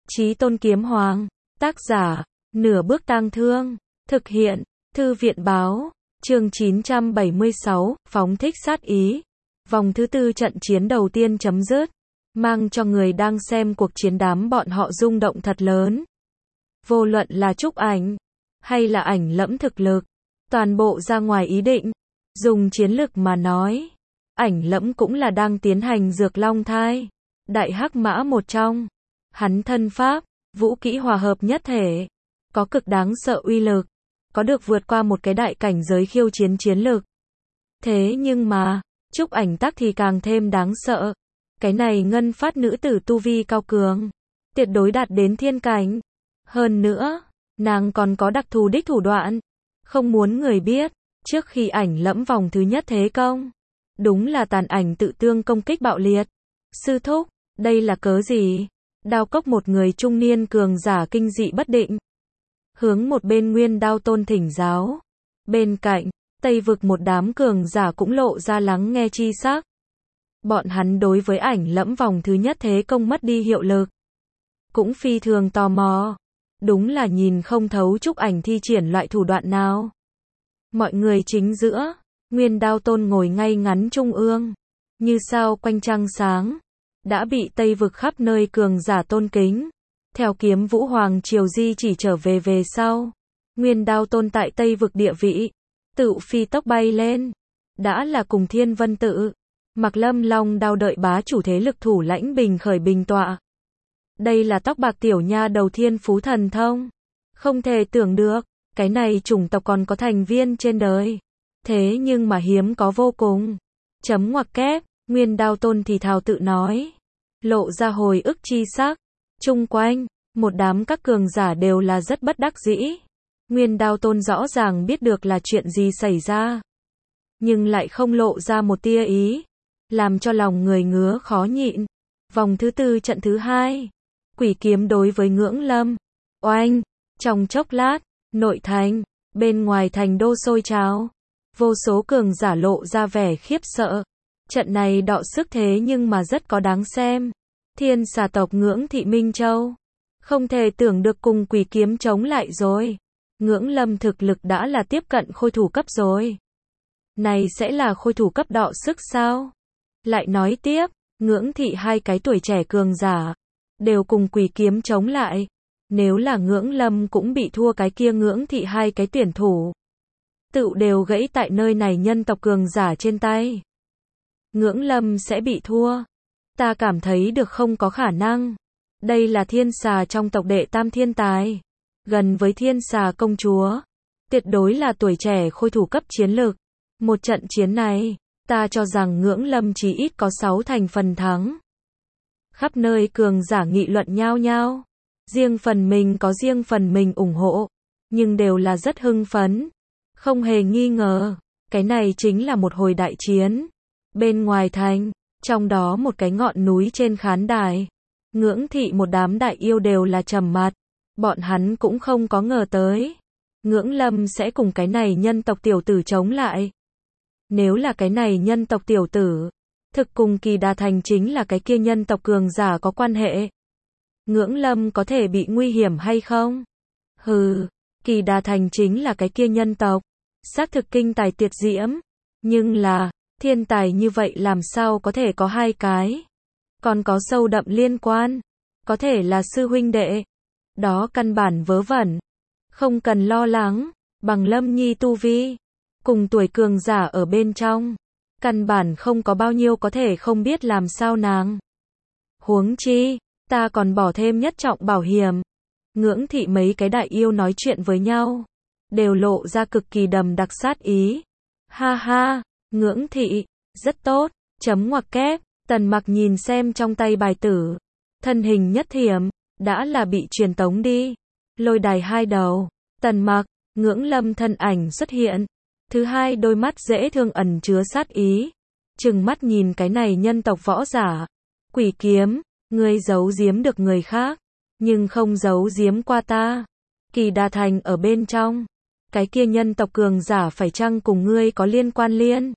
Chí Tôn Kiếm Hoàng. Tác giả, Nửa Bước Tang Thương. Thực hiện, Thư viện báo. Chương 976, phóng thích sát ý. Vòng thứ tư trận chiến đầu tiên chấm dứt, mang cho người đang xem cuộc chiến đám bọn họ rung động thật lớn. Vô luận là Trúc Ảnh, hay là Ảnh Lẫm thực lực, toàn bộ ra ngoài ý định. Dùng chiến lực mà nói, Ảnh Lẫm cũng là đang tiến hành dược long thai. Đại hắc mã một trong. Hắn thân pháp, vũ kỹ hòa hợp nhất thể. Có cực đáng sợ uy lực. Có được vượt qua một cái đại cảnh giới khiêu chiến chiến lực. Thế nhưng mà, Trúc Ảnh tắc thì càng thêm đáng sợ. Cái này ngân phát nữ tử tu vi cao cường. Tuyệt đối đạt đến thiên cảnh. Hơn nữa, nàng còn có đặc thù đích thủ đoạn. Không muốn người biết, trước khi Ảnh Lẫm vòng thứ nhất thế công. Đúng là tàn ảnh tự tương công kích bạo liệt. Sư thúc, đây là cớ gì? Đao Cốc một người trung niên cường giả kinh dị bất định. Hướng một bên Nguyên Đao Tôn thỉnh giáo. Bên cạnh, Tây Vực một đám cường giả cũng lộ ra lắng nghe chi sắc. Bọn hắn đối với Ảnh Lẫm vòng thứ nhất thế công mất đi hiệu lực. Cũng phi thường tò mò. Đúng là nhìn không thấu Trúc Ảnh thi triển loại thủ đoạn nào. Mọi người chính giữa, Nguyên Đao Tôn ngồi ngay ngắn trung ương. Như sao quanh trăng sáng. Đã bị Tây Vực khắp nơi cường giả tôn kính. Theo Kiếm Vũ Hoàng Triều di chỉ trở về sau. Nguyên Đao Tôn tại Tây Vực địa vị. Tự phi tốc bay lên. Đã là cùng Thiên Vân Tự. Mạc Lâm Long Đao đợi bá chủ thế lực thủ lãnh bình khởi bình tọa. Đây là tóc bạc tiểu nha đầu thiên phú thần thông. Không thể tưởng được, cái này chủng tộc còn có thành viên trên đời. Thế nhưng mà hiếm có vô cùng. Chấm ngoặc kép, Nguyên Đao Tôn thì thào tự nói. Lộ ra hồi ức chi sắc. Chung quanh, một đám các cường giả đều là rất bất đắc dĩ. Nguyên Đao Tôn rõ ràng biết được là chuyện gì xảy ra. Nhưng lại không lộ ra một tia ý. Làm cho lòng người ngứa khó nhịn. Vòng thứ tư trận thứ hai. Quỷ kiếm đối với Ngưỡng Lâm. Oanh! Trong chốc lát, nội thành, bên ngoài thành đô sôi trào. Vô số cường giả lộ ra vẻ khiếp sợ. Trận này đọ sức thế nhưng mà rất có đáng xem. Thiên xà tộc Ngưỡng Thị Minh Châu. Không thể tưởng được cùng quỷ kiếm chống lại rồi. Ngưỡng Lâm thực lực đã là tiếp cận khôi thủ cấp rồi. Này sẽ là khôi thủ cấp đọ sức sao? Lại nói tiếp, Ngưỡng Thị hai cái tuổi trẻ cường giả. Đều cùng quỷ kiếm chống lại. Nếu là Ngưỡng Lâm cũng bị thua cái kia Ngưỡng Thị hai cái tuyển thủ. Tự đều gãy tại nơi này nhân tộc cường giả trên tay. Ngưỡng Lâm sẽ bị thua. Ta cảm thấy được không có khả năng. Đây là thiên xà trong tộc đệ tam thiên tài. Gần với thiên xà công chúa. Tuyệt đối là tuổi trẻ khôi thủ cấp chiến lực. Một trận chiến này, ta cho rằng Ngưỡng Lâm chỉ ít có 6 thành phần thắng. Khắp nơi cường giả nghị luận nhao nhao. Riêng phần mình có riêng phần mình ủng hộ. Nhưng đều là rất hưng phấn. Không hề nghi ngờ. Cái này chính là một hồi đại chiến. Bên ngoài thành, trong đó một cái ngọn núi trên khán đài. Ngưỡng Thị một đám đại yêu đều là trầm mặt. Bọn hắn cũng không có ngờ tới. Ngưỡng Lâm sẽ cùng cái này nhân tộc tiểu tử chống lại. Nếu là cái này nhân tộc tiểu tử, thực cùng Kỳ Đà Thành chính là cái kia nhân tộc cường giả có quan hệ. Ngưỡng Lâm có thể bị nguy hiểm hay không? Hừ, Kỳ Đà Thành chính là cái kia nhân tộc. Xác thực kinh tài tuyệt diễm. Nhưng là, thiên tài như vậy làm sao có thể có hai cái? Còn có sâu đậm liên quan. Có thể là sư huynh đệ. Đó căn bản vớ vẩn. Không cần lo lắng. Bằng Lâm Nhi tu vi. Cùng tuổi cường giả ở bên trong. Căn bản không có bao nhiêu có thể không biết làm sao nàng. Huống chi, ta còn bỏ thêm nhất trọng bảo hiểm. Ngưỡng Thị mấy cái đại yêu nói chuyện với nhau. Đều lộ ra cực kỳ đầm đặc sát ý. Ha ha, Ngưỡng Thị, rất tốt, chấm ngoặc kép. Tần Mặc nhìn xem trong tay bài tử. Thân hình nhất thiểm, đã là bị truyền tống đi. Lôi đài hai đầu, Tần Mặc, Ngưỡng Lâm thân ảnh xuất hiện. Thứ hai đôi mắt dễ thương ẩn chứa sát ý. Trừng mắt nhìn cái này nhân tộc võ giả. Quỷ kiếm, ngươi giấu giếm được người khác. Nhưng không giấu giếm qua ta. Kỳ Đà Thành ở bên trong. Cái kia nhân tộc cường giả phải chăng cùng ngươi có liên quan liên?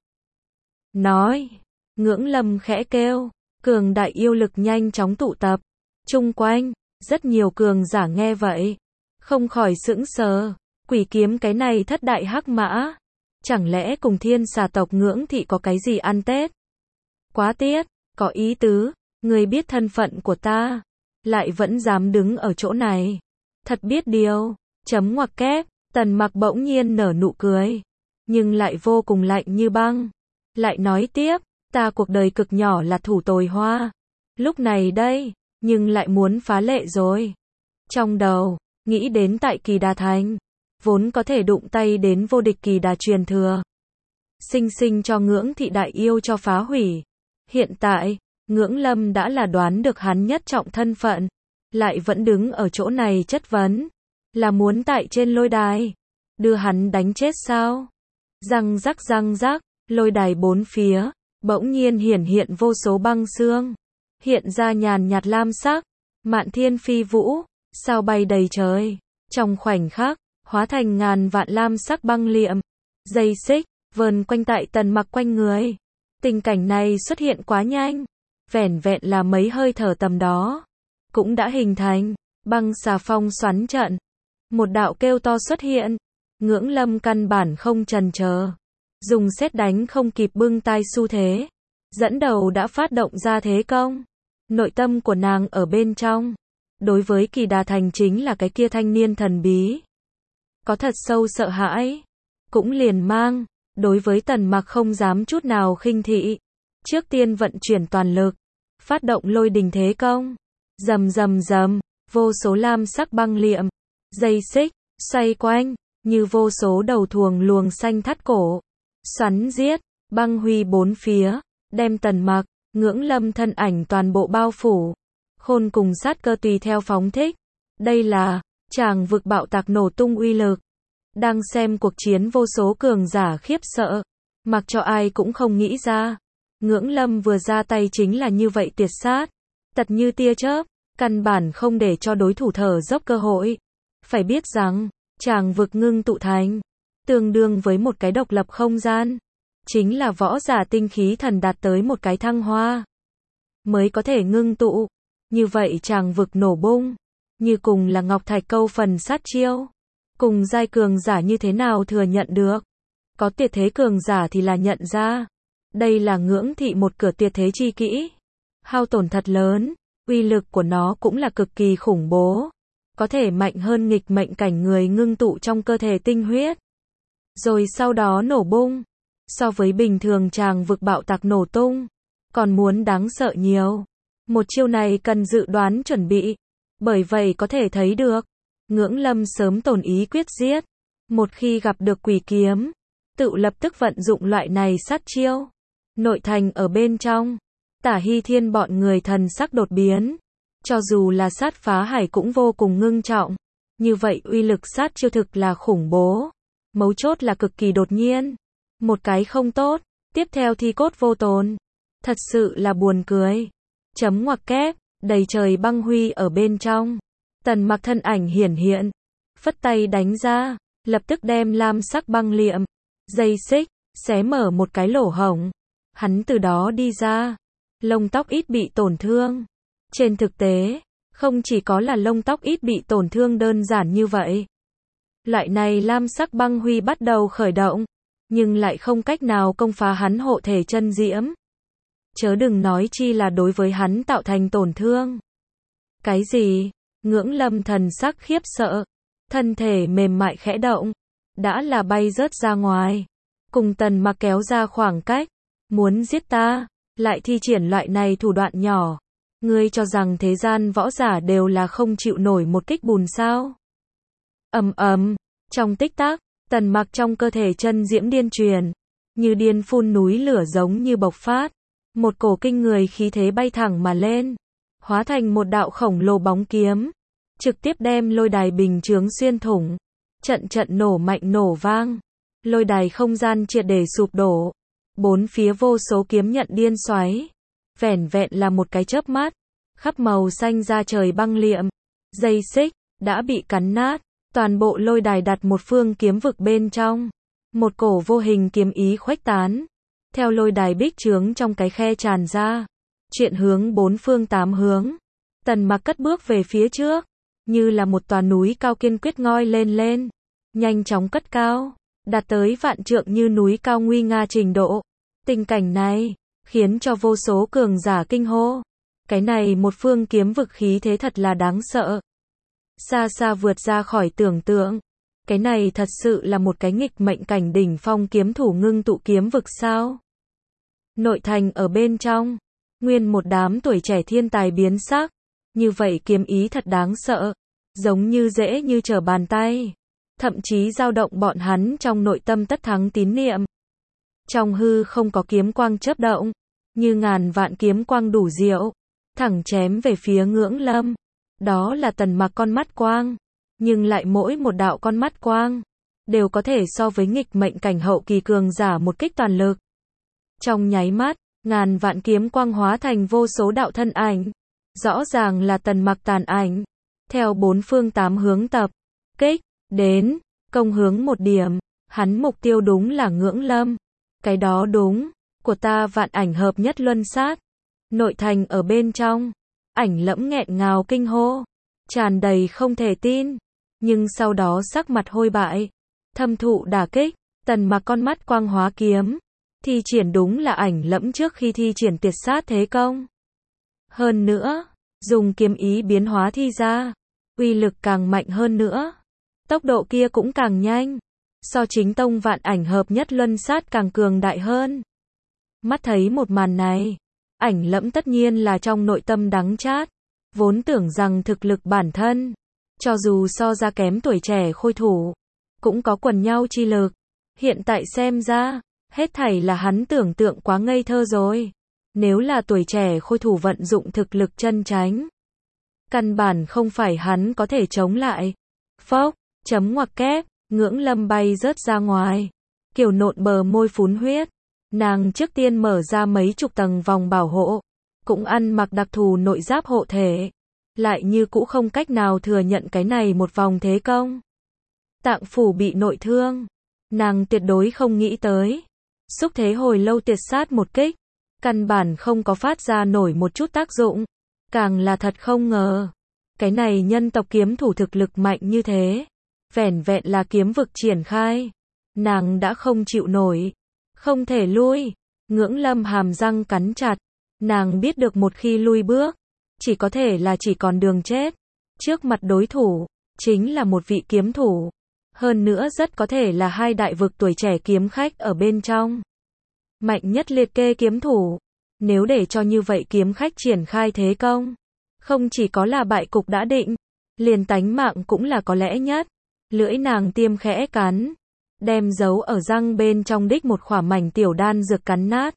Nói. Ngưỡng Lâm khẽ kêu. Cường đại yêu lực nhanh chóng tụ tập. Chung quanh, Rất nhiều cường giả nghe vậy, không khỏi sững sờ, quỷ kiếm cái này thất đại hắc mã, chẳng lẽ cùng thiên xà tộc Ngưỡng Thị có cái gì ăn Tết? Quá tiết, có ý tứ, người biết thân phận của ta, lại vẫn dám đứng ở chỗ này. Thật biết điều, chấm ngoặc kép, Tần Mặc bỗng nhiên nở nụ cười, nhưng lại vô cùng lạnh như băng. Lại nói tiếp, ta cuộc đời cực nhỏ là thủ tồi hoa. Lúc này đây, nhưng lại muốn phá lệ rồi. Trong đầu, nghĩ đến tại Kỳ Đà Thành, vốn có thể đụng tay đến vô địch Kỳ Đà truyền thừa. Sinh sinh cho Ngưỡng Thị đại yêu cho phá hủy. Hiện tại, Ngưỡng Lâm đã là đoán được hắn nhất trọng thân phận, lại vẫn đứng ở chỗ này chất vấn, là muốn tại trên lôi đài, đưa hắn đánh chết sao? Răng rắc, lôi đài bốn phía, bỗng nhiên hiển hiện vô số băng xương, hiện ra nhàn nhạt lam sắc, mạn thiên phi vũ, sao bay đầy trời, trong khoảnh khắc, hóa thành ngàn vạn lam sắc băng liệm, dây xích, vờn quanh tại Tần Mặc quanh người. Tình cảnh này xuất hiện quá nhanh, vẻn vẹn là mấy hơi thở tầm đó, cũng đã hình thành băng xà phong xoắn trận. Một đạo kêu to xuất hiện, Ngưỡng Lâm căn bản không chần chờ, dùng sét đánh không kịp bưng tai xu thế, dẫn đầu đã phát động ra thế công. Nội tâm của nàng ở bên trong, đối với Kỳ Đà Thành chính là cái kia thanh niên thần bí, có thật sâu sợ hãi, cũng liền mang, đối với Tần Mặc không dám chút nào khinh thị. Trước tiên vận chuyển toàn lực, phát động lôi đình thế công, rầm, vô số lam sắc băng liệm, dây xích, xoay quanh, như vô số đầu thuồng luồng xanh thắt cổ, xoắn giết, băng huy bốn phía, đem Tần Mặc, Ngưỡng Lâm thân ảnh toàn bộ bao phủ. Khôn cùng sát cơ tùy theo phóng thích. Đây là tràng vực bạo tạc nổ tung uy lực. Đang xem cuộc chiến vô số cường giả khiếp sợ, mặc cho ai cũng không nghĩ ra. Ngưỡng Lâm vừa ra tay chính là như vậy tuyệt sát, tật như tia chớp, căn bản không để cho đối thủ thở dốc cơ hội. Phải biết rằng, tràng vực ngưng tụ thành, tương đương với một cái độc lập không gian. Chính là võ giả tinh khí thần đạt tới một cái thăng hoa, mới có thể ngưng tụ. Như vậy tràng vực nổ bung, như cùng là ngọc thạch câu phần sát chiêu. Cùng giai cường giả như thế nào thừa nhận được? Có tuyệt thế cường giả thì là nhận ra. Đây là Ngưỡng Thị một cửa tuyệt thế chi kỹ. Hao tổn thật lớn, uy lực của nó cũng là cực kỳ khủng bố. Có thể mạnh hơn nghịch mệnh cảnh người ngưng tụ trong cơ thể tinh huyết. Rồi sau đó nổ bung. So với bình thường tràng vực bạo tạc nổ tung, còn muốn đáng sợ nhiều. Một chiêu này cần dự đoán chuẩn bị. Bởi vậy có thể thấy được, Ngưỡng Lâm sớm tồn ý quyết giết. Một khi gặp được quỷ kiếm, tự lập tức vận dụng loại này sát chiêu. Nội thành ở bên trong, Tả Hy Thiên bọn người thần sắc đột biến. Cho dù là sát phá hải cũng vô cùng ngưng trọng. Như vậy uy lực sát chiêu thực là khủng bố. Mấu chốt là cực kỳ đột nhiên. Một cái không tốt, tiếp theo thi cốt vô tồn. Thật sự là buồn cười. Chấm ngoặc kép, đầy trời băng huy ở bên trong. Tần Mặc thân ảnh hiển hiện, phất tay đánh ra, lập tức đem lam sắc băng liệm, dây xích, xé mở một cái lỗ hổng. Hắn từ đó đi ra, lông tóc ít bị tổn thương. Trên thực tế, không chỉ có là lông tóc ít bị tổn thương đơn giản như vậy. Loại này lam sắc băng huy bắt đầu khởi động, nhưng lại không cách nào công phá hắn hộ thể chân diễm. Chớ đừng nói chi là đối với hắn tạo thành tổn thương. Cái gì? Ngưỡng Lâm thần sắc khiếp sợ, thân thể mềm mại khẽ động, đã là bay rớt ra ngoài, cùng Tần Mặc kéo ra khoảng cách, muốn giết ta, lại thi triển loại này thủ đoạn nhỏ. Ngươi cho rằng thế gian võ giả đều là không chịu nổi một kích bùn sao? Ầm, trong tích tắc, Tần Mặc trong cơ thể chân diễm điên truyền, như điên phun núi lửa giống như bộc phát, một cổ kinh người khí thế bay thẳng mà lên, hóa thành một đạo khổng lồ bóng kiếm, trực tiếp đem lôi đài bình chướng xuyên thủng, trận nổ mạnh nổ vang, lôi đài không gian triệt để sụp đổ, bốn phía vô số kiếm nhận điên xoáy, vẻn vẹn là một cái chớp mắt, khắp màu xanh ra trời băng liệm, dây xích đã bị cắn nát, toàn bộ lôi đài đặt một phương kiếm vực bên trong, một cổ vô hình kiếm ý khuếch tán, theo lôi đài bích chướng trong cái khe tràn ra, chuyện hướng bốn phương tám hướng. Tần Mặc cất bước về phía trước, như là một tòa núi cao kiên quyết ngoi lên, nhanh chóng cất cao, đạt tới vạn trượng như núi cao nguy nga trình độ. Tình cảnh này khiến cho vô số cường giả kinh hô. Cái này một phương kiếm vực khí thế thật là đáng sợ. Xa xa vượt ra khỏi tưởng tượng. Cái này thật sự là một cái nghịch mệnh cảnh đỉnh phong kiếm thủ ngưng tụ kiếm vực sao? Nội thành ở bên trong, nguyên một đám tuổi trẻ thiên tài biến sắc. Như vậy kiếm ý thật đáng sợ, giống như dễ như trở bàn tay, thậm chí dao động bọn hắn trong nội tâm tất thắng tín niệm. Trong hư không có kiếm quang chớp động, như ngàn vạn kiếm quang đủ diệu, thẳng chém về phía Ngưỡng Lâm. Đó là Tần Mặc con mắt quang, nhưng lại mỗi một đạo con mắt quang đều có thể so với nghịch mệnh cảnh hậu kỳ cường giả một kích toàn lực. Trong nháy mắt, ngàn vạn kiếm quang hóa thành vô số đạo thân ảnh, rõ ràng là Tần Mặc tàn ảnh, theo bốn phương tám hướng tập kích đến, công hướng một điểm, hắn mục tiêu đúng là Ngưỡng Lâm. Cái đó đúng, của ta vạn ảnh hợp nhất luân sát. Nội thành ở bên trong, Ảnh Lẫm nghẹn ngào kinh hô, tràn đầy không thể tin, nhưng sau đó sắc mặt hôi bại, thâm thụ đả kích. Tần Mặc con mắt quang hóa kiếm, thi triển đúng là Ảnh Lẫm trước khi thi triển tuyệt sát thế công. Hơn nữa, dùng kiếm ý biến hóa thi ra, uy lực càng mạnh hơn nữa, tốc độ kia cũng càng nhanh, so chính tông vạn ảnh hợp nhất luân sát càng cường đại hơn. Mắt thấy một màn này, Ảnh Lẫm tất nhiên là trong nội tâm đắng chát, vốn tưởng rằng thực lực bản thân, cho dù so ra kém tuổi trẻ khôi thủ, cũng có quần nhau chi lực. Hiện tại xem ra, hết thảy là hắn tưởng tượng quá ngây thơ rồi. Nếu là tuổi trẻ khôi thủ vận dụng thực lực chân chánh, căn bản không phải hắn có thể chống lại. Phốc, chấm ngoặc kép, Ngưỡng Lâm bay rớt ra ngoài. Kiều Nộn bờ môi phún huyết. Nàng trước tiên mở ra mấy chục tầng vòng bảo hộ, cũng ăn mặc đặc thù nội giáp hộ thể, lại như cũ không cách nào thừa nhận cái này một vòng thế công. Tạng phủ bị nội thương, nàng tuyệt đối không nghĩ tới. Xúc thế hồi lâu tuyệt sát một kích, căn bản không có phát ra nổi một chút tác dụng. Càng là thật không ngờ, cái này nhân tộc kiếm thủ thực lực mạnh như thế, vẻn vẹn là kiếm vực triển khai, nàng đã không chịu nổi, không thể lui. Ngưỡng Lâm hàm răng cắn chặt, nàng biết được một khi lui bước, chỉ có thể là chỉ còn đường chết. Trước mặt đối thủ, chính là một vị kiếm thủ, hơn nữa rất có thể là hai đại vực tuổi trẻ kiếm khách ở bên trong. Mạnh nhất liệt kê kiếm thủ, nếu để cho như vậy kiếm khách triển khai thế công, không chỉ có là bại cục đã định, liền tánh mạng cũng là có lẽ nhất. Lưỡi nàng tiêm khẽ cắn, đem giấu ở răng bên trong đích một khỏa mảnh tiểu đan dược cắn nát.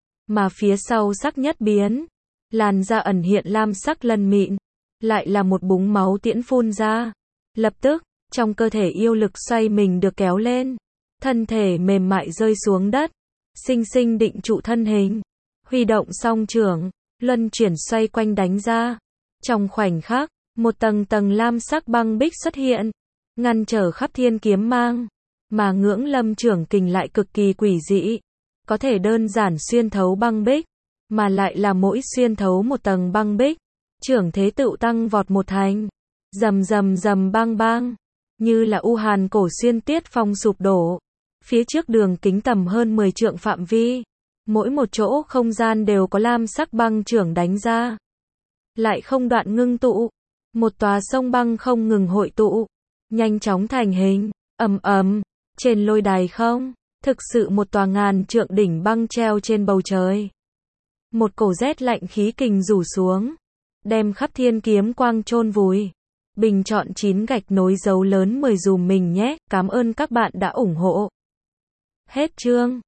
Mà phía sau sắc nhất biến, làn da ẩn hiện lam sắc lân mịn, lại là một búng máu tiễn phun ra. Lập tức, trong cơ thể yêu lực xoay mình được kéo lên, thân thể mềm mại rơi xuống đất, sinh sinh định trụ thân hình, huy động song trưởng, luân chuyển xoay quanh đánh ra. Trong khoảnh khắc, một tầng tầng lam sắc băng bích xuất hiện, ngăn trở khắp thiên kiếm mang, mà Ngưỡng Lâm trưởng kình lại cực kỳ quỷ dị, có thể đơn giản xuyên thấu băng bích, mà lại là mỗi xuyên thấu một tầng băng bích, trưởng thế tựu tăng vọt một thành, rầm rầm rầm bang bang, như là u hàn cổ xuyên tiết phong sụp đổ. Phía trước đường kính tầm hơn 10 trượng phạm vi, mỗi một chỗ không gian đều có lam sắc băng trưởng đánh ra, lại không đoạn ngưng tụ, một tòa sông băng không ngừng hội tụ, nhanh chóng thành hình. Ầm ầm, trên lôi đài không, thực sự một tòa ngàn trượng đỉnh băng treo trên bầu trời. Một cổ rét lạnh khí kình rủ xuống, đem khắp thiên kiếm quang chôn vùi. Bình chọn 9 gạch nối dấu lớn 10 dùm mình nhé. Cảm ơn các bạn đã ủng hộ. Hết chương.